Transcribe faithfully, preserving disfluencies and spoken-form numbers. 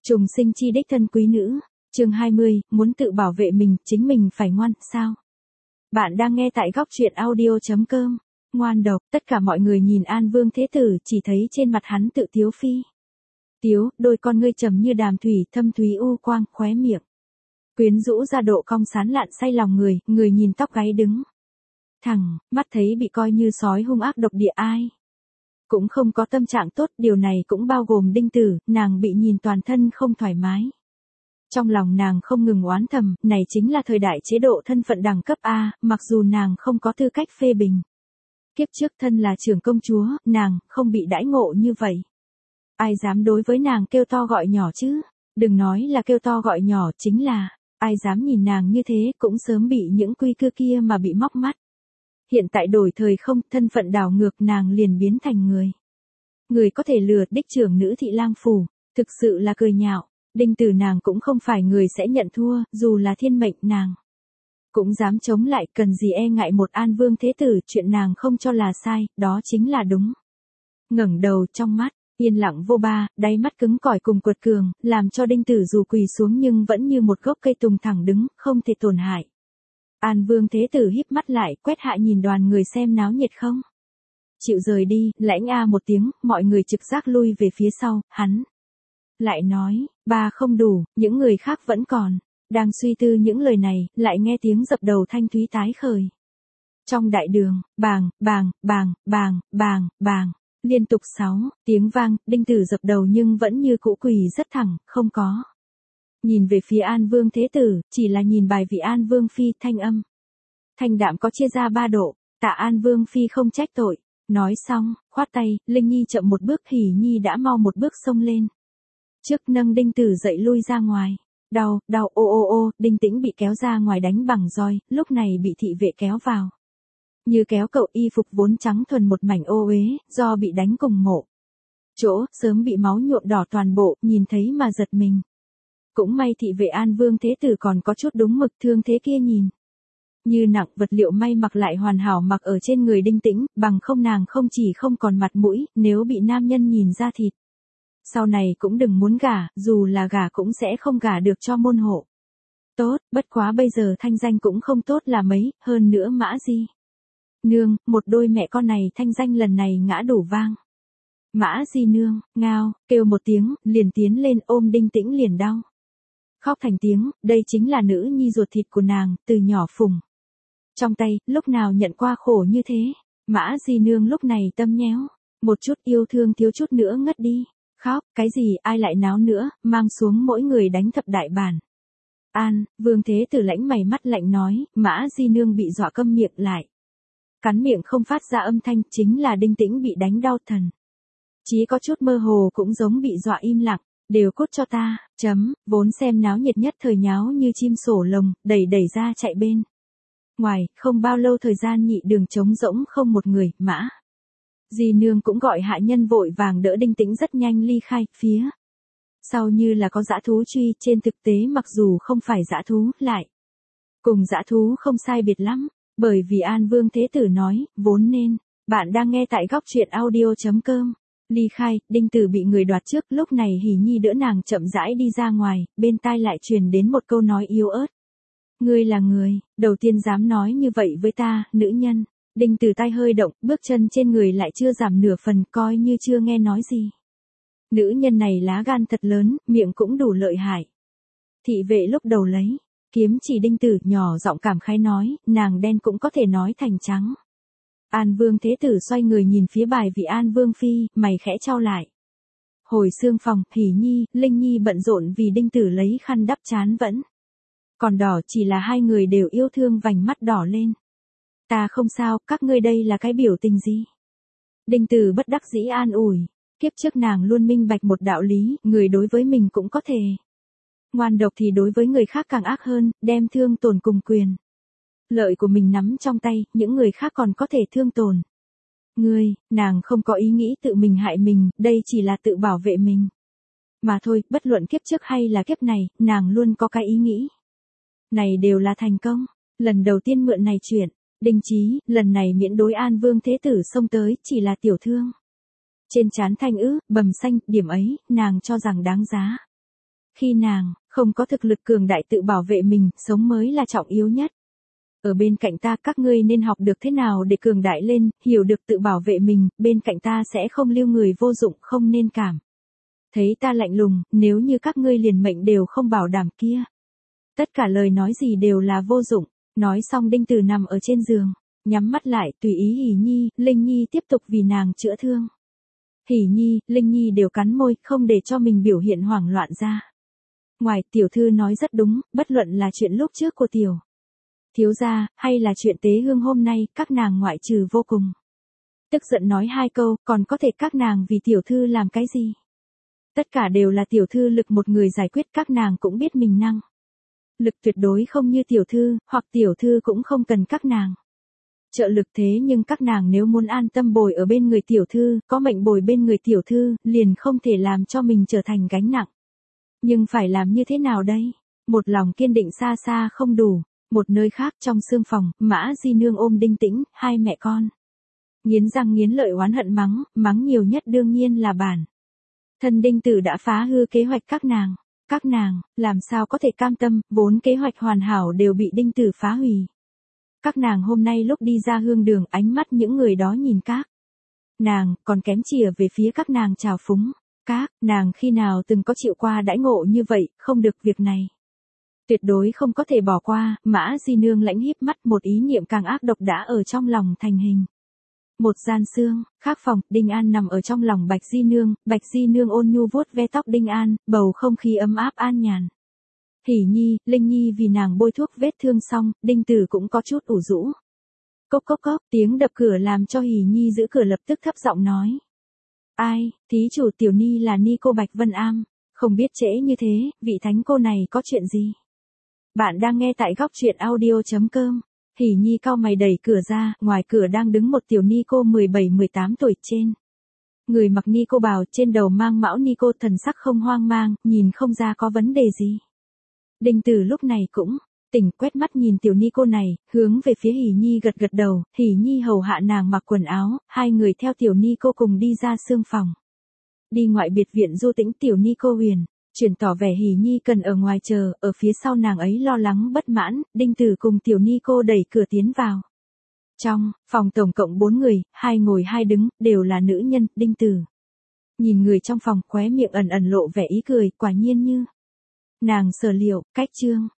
Trùng sinh chi đích thân quý nữ, chương hai mươi, muốn tự bảo vệ mình, chính mình phải ngoan, sao? Bạn đang nghe tại góc truyện audio.com. Ngoan độc, tất cả mọi người nhìn An Vương Thế Tử chỉ thấy trên mặt hắn tự tiếu phi. Tiếu, đôi con ngươi trầm như đàm thủy, thâm thúy u quang, khóe miệng. Quyến rũ ra độ cong sán lạn say lòng người, người nhìn tóc gáy đứng. Thẳng, mắt thấy bị coi như sói hung ác độc địa ai. Cũng không có tâm trạng tốt, điều này cũng bao gồm Đinh Tử, nàng bị nhìn toàn thân không thoải mái. Trong lòng nàng không ngừng oán thầm, này chính là thời đại chế độ thân phận đẳng cấp A, mặc dù nàng không có tư cách phê bình. Kiếp trước thân là trưởng công chúa, nàng không bị đãi ngộ như vậy. Ai dám đối với nàng kêu to gọi nhỏ chứ? Đừng nói là kêu to gọi nhỏ, chính là, ai dám nhìn nàng như thế cũng sớm bị những quy cư kia mà bị móc mắt. Hiện tại đổi thời không, thân phận đảo ngược, nàng liền biến thành người. Người có thể lừa đích trưởng nữ thị lang phủ, thực sự là cười nhạo. Đinh Tử nàng cũng không phải người sẽ nhận thua, dù là thiên mệnh nàng. Cũng dám chống lại, cần gì e ngại một An Vương Thế Tử, chuyện nàng không cho là sai, đó chính là đúng. Ngẩng đầu trong mắt, yên lặng vô ba, đáy mắt cứng cỏi cùng quật cường, làm cho Đinh Tử dù quỳ xuống nhưng vẫn như một gốc cây tùng thẳng đứng, không thể tổn hại. An Vương Thế Tử híp mắt lại, quét hạ nhìn đoàn người xem náo nhiệt không. Chịu rời đi, lãnh a một tiếng, mọi người trực giác lui về phía sau, hắn. Lại nói, ba không đủ, những người khác vẫn còn. Đang suy tư những lời này, lại nghe tiếng dập đầu thanh thúy tái khởi. Trong đại đường, bàng, bàng, bàng, bàng, bàng, bàng, liên tục sáu tiếng vang, Đinh Tử dập đầu nhưng vẫn như cũ quỳ rất thẳng, không có. Nhìn về phía An Vương Thế Tử, chỉ là nhìn bài vị An Vương Phi, thanh âm. Thanh đạm có chia ra ba độ, tạ An Vương Phi không trách tội. Nói xong, khoát tay, Linh Nhi chậm một bước, Hỉ Nhi đã mau một bước xông lên. Trước nâng Đinh Tử dậy lui ra ngoài. Đau, đau, ô ô ô, Đinh Tĩnh bị kéo ra ngoài đánh bằng roi, lúc này bị thị vệ kéo vào. Như kéo cậu, y phục vốn trắng thuần một mảnh ô uế, do bị đánh cùng mộ. Chỗ, sớm bị máu nhuộm đỏ toàn bộ, nhìn thấy mà giật mình. Cũng may thị vệ An Vương Thế Tử còn có chút đúng mực, thương thế kia nhìn. Như nặng vật liệu may mặc lại hoàn hảo mặc ở trên người Đinh Tĩnh, bằng không nàng không chỉ không còn mặt mũi, nếu bị nam nhân nhìn ra thịt. Sau này cũng đừng muốn gả, dù là gả cũng sẽ không gả được cho môn hộ. Tốt, bất quá bây giờ thanh danh cũng không tốt là mấy, hơn nữa Mã Di Nương, một đôi mẹ con này thanh danh lần này ngã đổ vang. Mã Di Nương, ngao, kêu một tiếng, liền tiến lên ôm Đinh Tĩnh liền đau. Khóc thành tiếng, đây chính là nữ nhi ruột thịt của nàng, từ nhỏ phùng. Trong tay, lúc nào nhận qua khổ như thế, Mã Di Nương lúc này tâm nhéo, một chút yêu thương thiếu chút nữa ngất đi. Khóc, cái gì, ai lại náo nữa, mang xuống mỗi người đánh thập đại bản. An, Vương Thế Tử lãnh mày mắt lạnh nói, Mã Di Nương bị dọa câm miệng lại. Cắn miệng không phát ra âm thanh, chính là Đinh Tĩnh bị đánh đau thần. Chí có chút mơ hồ cũng giống bị dọa im lặng, đều cút cho ta, chấm, vốn xem náo nhiệt nhất thời nháo như chim sổ lồng, đẩy đẩy ra chạy bên. Ngoài, không bao lâu thời gian nhị đường trống rỗng không một người, Mã Di Nương cũng gọi hạ nhân vội vàng đỡ Đinh Tĩnh rất nhanh ly khai, phía sau như là có dã thú truy, trên thực tế mặc dù không phải dã thú, lại cùng dã thú không sai biệt lắm, bởi vì An Vương Thế Tử nói, vốn nên, bạn đang nghe tại góc truyện audio.com. Ly khai, Đinh Tử bị người đoạt trước, lúc này Hỉ Nhi đỡ nàng chậm rãi đi ra ngoài, bên tai lại truyền đến một câu nói yếu ớt. Ngươi là người, đầu tiên dám nói như vậy với ta, nữ nhân. Đinh Tử tay hơi động, bước chân trên người lại chưa giảm nửa phần, coi như chưa nghe nói gì. Nữ nhân này lá gan thật lớn, miệng cũng đủ lợi hại. Thị vệ lúc đầu lấy kiếm chỉ Đinh Tử, nhỏ giọng cảm khái nói, nàng đen cũng có thể nói thành trắng. An Vương Thế Tử xoay người nhìn phía bài vị An Vương Phi, mày khẽ chau lại. Hồi xương phòng, Hỉ Nhi, Linh Nhi bận rộn vì Đinh Tử lấy khăn đắp trán vẫn còn đỏ, chỉ là hai người đều yêu thương vành mắt đỏ lên. Ta không sao, các ngươi đây là cái biểu tình gì? Đinh Tử bất đắc dĩ an ủi. Kiếp trước nàng luôn minh bạch một đạo lý, người đối với mình cũng có thể ngoan độc thì đối với người khác càng ác hơn, đem thương tổn cùng quyền lợi của mình nắm trong tay, những người khác còn có thể thương tổn. Ngươi, nàng không có ý nghĩ tự mình hại mình, đây chỉ là tự bảo vệ mình. Mà thôi, bất luận kiếp trước hay là kiếp này, nàng luôn có cái ý nghĩ. Này đều là thành công. Lần đầu tiên mượn này chuyện. Đinh Chí, lần này miễn đối An Vương Thế Tử xông tới, chỉ là tiểu thương. Trên trán thanh ứ, bầm xanh, điểm ấy, nàng cho rằng đáng giá. Khi nàng không có thực lực cường đại tự bảo vệ mình, sống mới là trọng yếu nhất. Ở bên cạnh ta các ngươi nên học được thế nào để cường đại lên, hiểu được tự bảo vệ mình, bên cạnh ta sẽ không lưu người vô dụng, không nên cảm thấy ta lạnh lùng, nếu như các ngươi liền mệnh đều không bảo đảm kia. Tất cả lời nói gì đều là vô dụng. Nói xong Đinh Tử nằm ở trên giường, nhắm mắt lại, tùy ý Hỉ Nhi, Linh Nhi tiếp tục vì nàng chữa thương. Hỉ Nhi, Linh Nhi đều cắn môi, không để cho mình biểu hiện hoảng loạn ra. Ngoài, tiểu thư nói rất đúng, bất luận là chuyện lúc trước của tiểu thiếu gia, hay là chuyện Tế Hương hôm nay, các nàng ngoại trừ vô cùng tức giận nói hai câu, còn có thể các nàng vì tiểu thư làm cái gì? Tất cả đều là tiểu thư lực một người giải quyết, các nàng cũng biết mình năng lực tuyệt đối không như tiểu thư, hoặc tiểu thư cũng không cần các nàng trợ lực, thế nhưng các nàng nếu muốn an tâm bồi ở bên người tiểu thư, có mệnh bồi bên người tiểu thư, liền không thể làm cho mình trở thành gánh nặng. Nhưng phải làm như thế nào đây? Một lòng kiên định xa xa không đủ. Một nơi khác trong sương phòng, Mã Di Nương ôm Đinh Tĩnh, hai mẹ con nghiến răng nghiến lợi oán hận mắng, mắng nhiều nhất đương nhiên là bản thân Đinh Tử đã phá hư kế hoạch các nàng. Các nàng, làm sao có thể cam tâm, vốn kế hoạch hoàn hảo đều bị Đinh Tử phá hủy. Các nàng hôm nay lúc đi ra hương đường, ánh mắt những người đó nhìn các nàng, còn kém chìa về phía các nàng chào phúng. Các nàng khi nào từng có chịu qua đãi ngộ như vậy, không được, việc này tuyệt đối không có thể bỏ qua. Mã Di Nương lãnh híp mắt, một ý niệm càng ác độc đã ở trong lòng thành hình. Một gian xương, khác phòng, Đinh An nằm ở trong lòng Bạch Di Nương, Bạch Di Nương ôn nhu vuốt ve tóc Đinh An, bầu không khí ấm áp an nhàn. Hỉ Nhi, Linh Nhi vì nàng bôi thuốc vết thương xong, Đinh Tử cũng có chút ủ rũ. Cốc cốc cốc, tiếng đập cửa làm cho Hỉ Nhi giữ cửa lập tức thấp giọng nói. Ai, thí chủ tiểu ni là ni cô Bạch Vân Am, không biết trễ như thế, vị thánh cô này có chuyện gì? Bạn đang nghe tại góc truyện audio chấm com. Hỉ Nhi cau mày đẩy cửa ra, ngoài cửa đang đứng một tiểu ni cô mười bảy mười tám tuổi, trên người mặc ni cô bào, trên đầu mang mão ni cô, thần sắc không hoang mang, nhìn không ra có vấn đề gì. Đinh Tử lúc này cũng tỉnh, quét mắt nhìn tiểu ni cô này, hướng về phía Hỉ Nhi gật gật đầu. Hỉ Nhi hầu hạ nàng mặc quần áo, hai người theo tiểu ni cô cùng đi ra sương phòng. Đi ngoại biệt viện du tĩnh, tiểu ni cô huyền chuyển tỏ vẻ Hỉ Nhi cần ở ngoài chờ, ở phía sau nàng ấy lo lắng bất mãn. Đinh Tử cùng tiểu ni cô đẩy cửa tiến vào. Trong phòng tổng cộng bốn người, hai ngồi hai đứng, đều là nữ nhân. Đinh Tử nhìn người trong phòng, khóe miệng ẩn ẩn lộ vẻ ý cười, quả nhiên như nàng sở liệu, cách trương